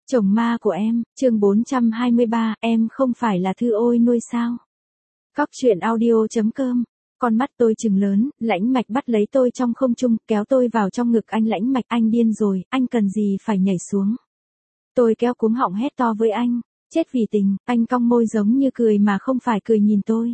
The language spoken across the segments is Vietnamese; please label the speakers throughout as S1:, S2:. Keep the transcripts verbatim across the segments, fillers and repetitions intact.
S1: Chồng ma của em, chương bốn trăm hai mươi ba, em không phải là Thư Ôi nuôi sao? Cóc truyện audio chấm com. Con mắt tôi trừng lớn, Lãnh Mạch bắt lấy tôi trong không trung, kéo tôi vào trong ngực anh. Lãnh Mạch, anh điên rồi, anh cần gì phải nhảy xuống? Tôi kéo cuống họng hét to với anh, chết vì tình. Anh cong môi giống như cười mà không phải cười, nhìn tôi.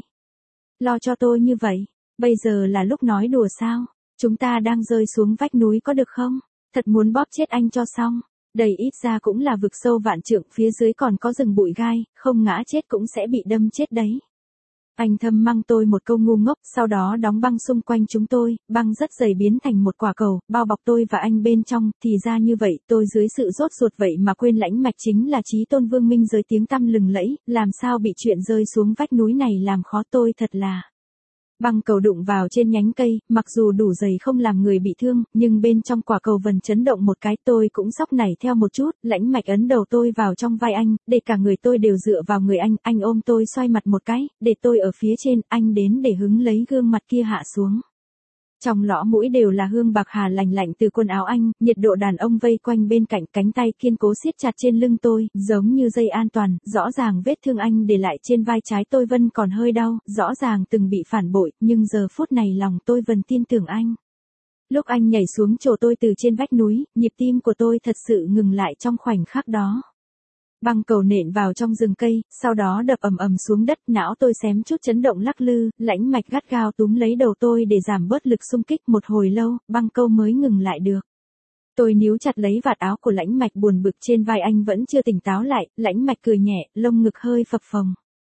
S1: Lo cho tôi như vậy, bây giờ là lúc nói đùa sao? Chúng ta đang rơi xuống vách núi có được không? Thật muốn bóp chết anh cho xong. Đầy ít ra cũng là vực sâu vạn trượng, phía dưới còn có rừng bụi gai, không ngã chết cũng sẽ bị đâm chết đấy. Anh thầm mắng tôi một câu ngu ngốc, sau đó đóng băng xung quanh chúng tôi, băng rất dày biến thành một quả cầu, bao bọc tôi và anh bên trong. Thì ra như vậy, tôi dưới sự rốt ruột vậy mà quên Lãnh Mạch chính là chí tôn vương minh giới tiếng tăm lừng lẫy, làm sao bị chuyện rơi xuống vách núi này làm khó tôi thật là. Băng cầu đụng vào trên nhánh cây, mặc dù đủ dày không làm người bị thương, nhưng bên trong quả cầu vần chấn động một cái, tôi cũng sốc nảy theo một chút. Lãnh Mạch ấn đầu tôi vào trong vai anh, để cả người tôi đều dựa vào người anh. Anh ôm tôi xoay mặt một cái, để tôi ở phía trên, anh đến để hứng lấy gương mặt kia hạ xuống. Trong lõ mũi đều là hương bạc hà lành lạnh từ quần áo anh, nhiệt độ đàn ông vây quanh bên cạnh, cánh tay kiên cố siết chặt trên lưng tôi, giống như dây an toàn. Rõ ràng vết thương anh để lại trên vai trái tôi vẫn còn hơi đau, rõ ràng từng bị phản bội, nhưng giờ phút này lòng tôi vẫn tin tưởng anh. Lúc anh nhảy xuống chổ tôi từ trên vách núi, nhịp tim của tôi thật sự ngừng lại trong khoảnh khắc đó. Băng cầu nện vào trong rừng cây, sau đó đập ầm ầm xuống đất, não tôi xém chút chấn động lắc lư. Lãnh Mạch gắt gao túm lấy đầu tôi để giảm bớt lực xung kích. Một hồi lâu, băng cầu mới ngừng lại được. Tôi níu chặt lấy vạt áo của Lãnh Mạch, buồn bực trên vai anh vẫn chưa tỉnh táo lại. Lãnh Mạch cười nhẹ, lông ngực hơi phập phồng.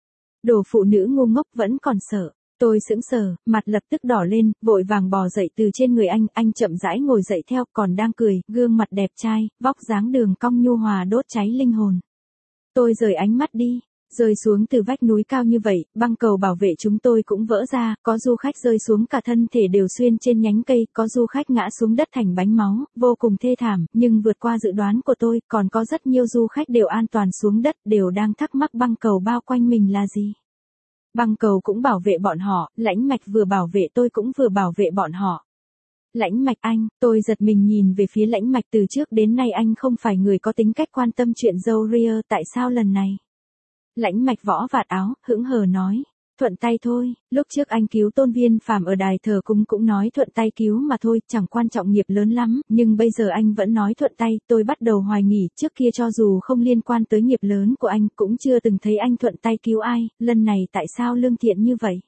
S1: Đồ phụ nữ ngu ngốc, vẫn còn sợ. Tôi sững sờ, mặt lập tức đỏ lên, vội vàng bò dậy từ trên người anh. Anh chậm rãi ngồi dậy theo, còn đang cười, gương mặt đẹp trai, vóc dáng đường cong nhu hòa đốt cháy linh hồn. Tôi rời ánh mắt đi, rơi xuống từ vách núi cao như vậy, băng cầu bảo vệ chúng tôi cũng vỡ ra, có du khách rơi xuống cả thân thể đều xuyên trên nhánh cây, có du khách ngã xuống đất thành bánh máu, vô cùng thê thảm, nhưng vượt qua dự đoán của tôi, còn có rất nhiều du khách đều an toàn xuống đất, đều đang thắc mắc băng cầu bao quanh mình là gì. Băng cầu cũng bảo vệ bọn họ, Lãnh Mạch vừa bảo vệ tôi cũng vừa bảo vệ bọn họ. Lãnh Mạch anh, tôi giật mình nhìn về phía Lãnh Mạch, từ trước đến nay anh không phải người có tính cách quan tâm chuyện dâu ria, tại sao lần này? Lãnh Mạch võ vạt áo, hững hờ nói, thuận tay thôi, lúc trước anh cứu Tôn Viên Phàm ở đài thờ cung cũng nói thuận tay cứu mà thôi, chẳng quan trọng nghiệp lớn lắm, nhưng bây giờ anh vẫn nói thuận tay. Tôi bắt đầu hoài nghỉ, trước kia cho dù không liên quan tới nghiệp lớn của anh, cũng chưa từng thấy anh thuận tay cứu ai, lần này tại sao lương thiện như vậy?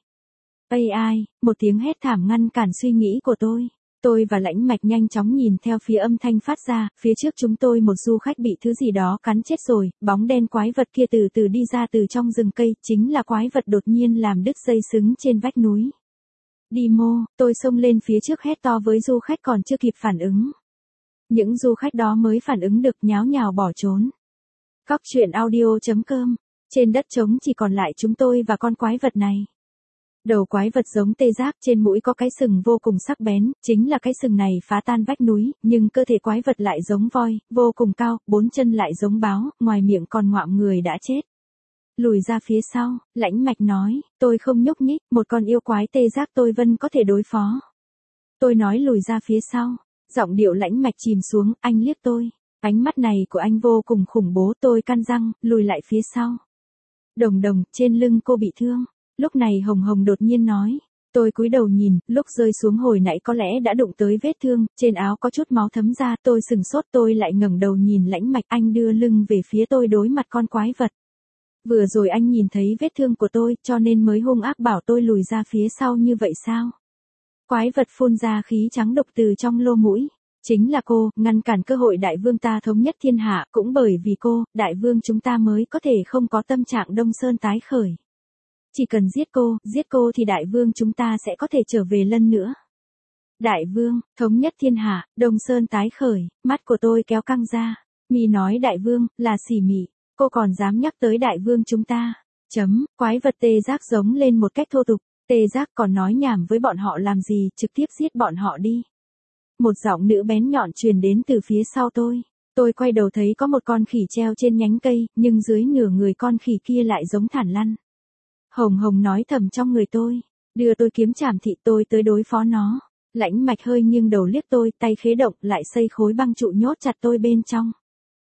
S1: Ây ai, một tiếng hét thảm ngăn cản suy nghĩ của tôi. Tôi và Lãnh Mạch nhanh chóng nhìn theo phía âm thanh phát ra, phía trước chúng tôi một du khách bị thứ gì đó cắn chết rồi, bóng đen quái vật kia từ từ đi ra từ trong rừng cây, chính là quái vật đột nhiên làm đứt dây xứng trên vách núi. Đi mô, tôi xông lên phía trước hét to với du khách còn chưa kịp phản ứng. Những du khách đó mới phản ứng được, nháo nhào bỏ trốn. Cóc truyện audio chấm com, trên đất trống chỉ còn lại chúng tôi và con quái vật này. Đầu quái vật giống tê giác, trên mũi có cái sừng vô cùng sắc bén, chính là cái sừng này phá tan vách núi, nhưng cơ thể quái vật lại giống voi, vô cùng cao, bốn chân lại giống báo, ngoài miệng còn ngoạm người đã chết. Lùi ra phía sau, Lãnh Mạch nói, tôi không nhúc nhích, một con yêu quái tê giác tôi vẫn có thể đối phó. Tôi nói lùi ra phía sau, giọng điệu Lãnh Mạch chìm xuống, anh liếc tôi, ánh mắt này của anh vô cùng khủng bố. Tôi căn răng, lùi lại phía sau. Đồng Đồng, trên lưng cô bị thương. Lúc này Hồng Hồng đột nhiên nói, tôi cúi đầu nhìn, lúc rơi xuống hồi nãy có lẽ đã đụng tới vết thương, trên áo có chút máu thấm ra, tôi sừng sốt, tôi lại ngẩng đầu nhìn Lãnh Mạch, anh đưa lưng về phía tôi đối mặt con quái vật. Vừa rồi anh nhìn thấy vết thương của tôi, cho nên mới hung ác bảo tôi lùi ra phía sau như vậy sao? Quái vật phun ra khí trắng độc từ trong lỗ mũi. Chính là cô, ngăn cản cơ hội đại vương ta thống nhất thiên hạ, cũng bởi vì cô, đại vương chúng ta mới có thể không có tâm trạng Đông Sơn tái khởi. Chỉ cần giết cô, giết cô thì đại vương chúng ta sẽ có thể trở về lần nữa. Đại vương, thống nhất thiên hạ, Đông Sơn tái khởi, mắt của tôi kéo căng ra. Mi nói đại vương, là xỉ mị, cô còn dám nhắc tới đại vương chúng ta. Chấm, quái vật tê giác giống lên một cách thô tục, tê giác còn nói nhảm với bọn họ làm gì, trực tiếp giết bọn họ đi. Một giọng nữ bén nhọn truyền đến từ phía sau tôi. Tôi quay đầu thấy có một con khỉ treo trên nhánh cây, nhưng dưới nửa người con khỉ kia lại giống thản lăn. Hồng Hồng nói thầm trong người tôi, đưa tôi kiếm trảm thị, tôi tới đối phó nó. Lãnh Mạch hơi nghiêng đầu liếc tôi, tay khế động lại xây khối băng trụ nhốt chặt tôi bên trong.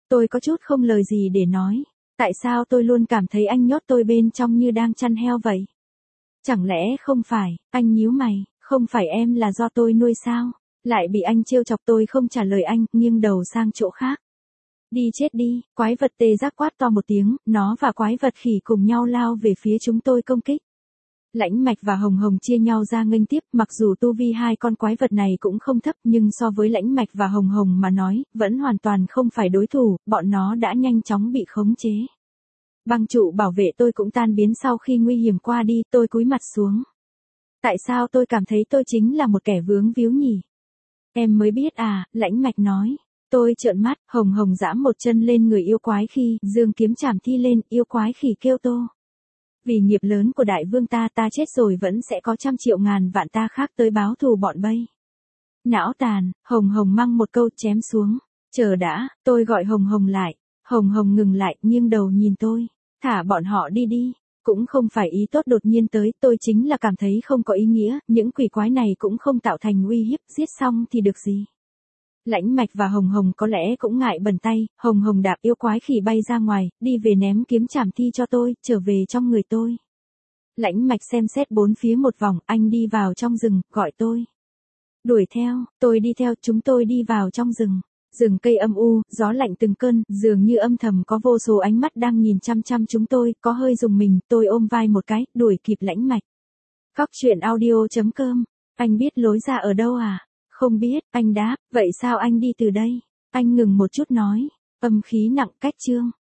S1: Tôi có chút không lời gì để nói. Tại sao tôi luôn cảm thấy anh nhốt tôi bên trong như đang chăn heo vậy? Chẳng lẽ không phải, anh nhíu mày, không phải em là do tôi nuôi sao? Lại bị anh trêu chọc. Tôi không trả lời anh, nghiêng đầu sang chỗ khác. Đi chết đi, quái vật tê giác quát to một tiếng, nó và quái vật khỉ cùng nhau lao về phía chúng tôi công kích. Lãnh Mạch và Hồng Hồng chia nhau ra nghênh tiếp, mặc dù tu vi hai con quái vật này cũng không thấp nhưng so với Lãnh Mạch và Hồng Hồng mà nói, vẫn hoàn toàn không phải đối thủ, bọn nó đã nhanh chóng bị khống chế. Băng trụ bảo vệ tôi cũng tan biến sau khi nguy hiểm qua đi, tôi cúi mặt xuống. Tại sao tôi cảm thấy tôi chính là một kẻ vướng víu nhỉ? Em mới biết à, Lãnh Mạch nói. Tôi trợn mắt, Hồng Hồng giẫm một chân lên người yêu quái khi, giương kiếm chảm thi lên, yêu quái khỉ kêu to. Vì nghiệp lớn của đại vương ta, ta chết rồi vẫn sẽ có trăm triệu ngàn vạn ta khác tới báo thù bọn bây. Não tàn, Hồng Hồng mang một câu chém xuống. Chờ đã, tôi gọi Hồng Hồng lại. Hồng Hồng ngừng lại, nghiêng đầu nhìn tôi. Thả bọn họ đi đi. Cũng không phải ý tốt đột nhiên tới, tôi chính là cảm thấy không có ý nghĩa, những quỷ quái này cũng không tạo thành uy hiếp, giết xong thì được gì. Lãnh Mạch và Hồng Hồng có lẽ cũng ngại bẩn tay, Hồng Hồng đạp yêu quái khỉ bay ra ngoài, đi về ném kiếm chảm thi cho tôi, trở về trong người tôi. Lãnh Mạch xem xét bốn phía một vòng, anh đi vào trong rừng, gọi tôi. Đuổi theo, tôi đi theo, chúng tôi đi vào trong rừng. Rừng cây âm u, gió lạnh từng cơn, dường như âm thầm có vô số ánh mắt đang nhìn chăm chăm chúng tôi, có hơi rùng mình, tôi ôm vai một cái, đuổi kịp Lãnh Mạch. Cóc truyện audio chấm com, anh biết lối ra ở đâu à? Không biết, anh đáp, vậy sao anh đi từ đây? Anh ngừng một chút nói, âm khí nặng cách chương.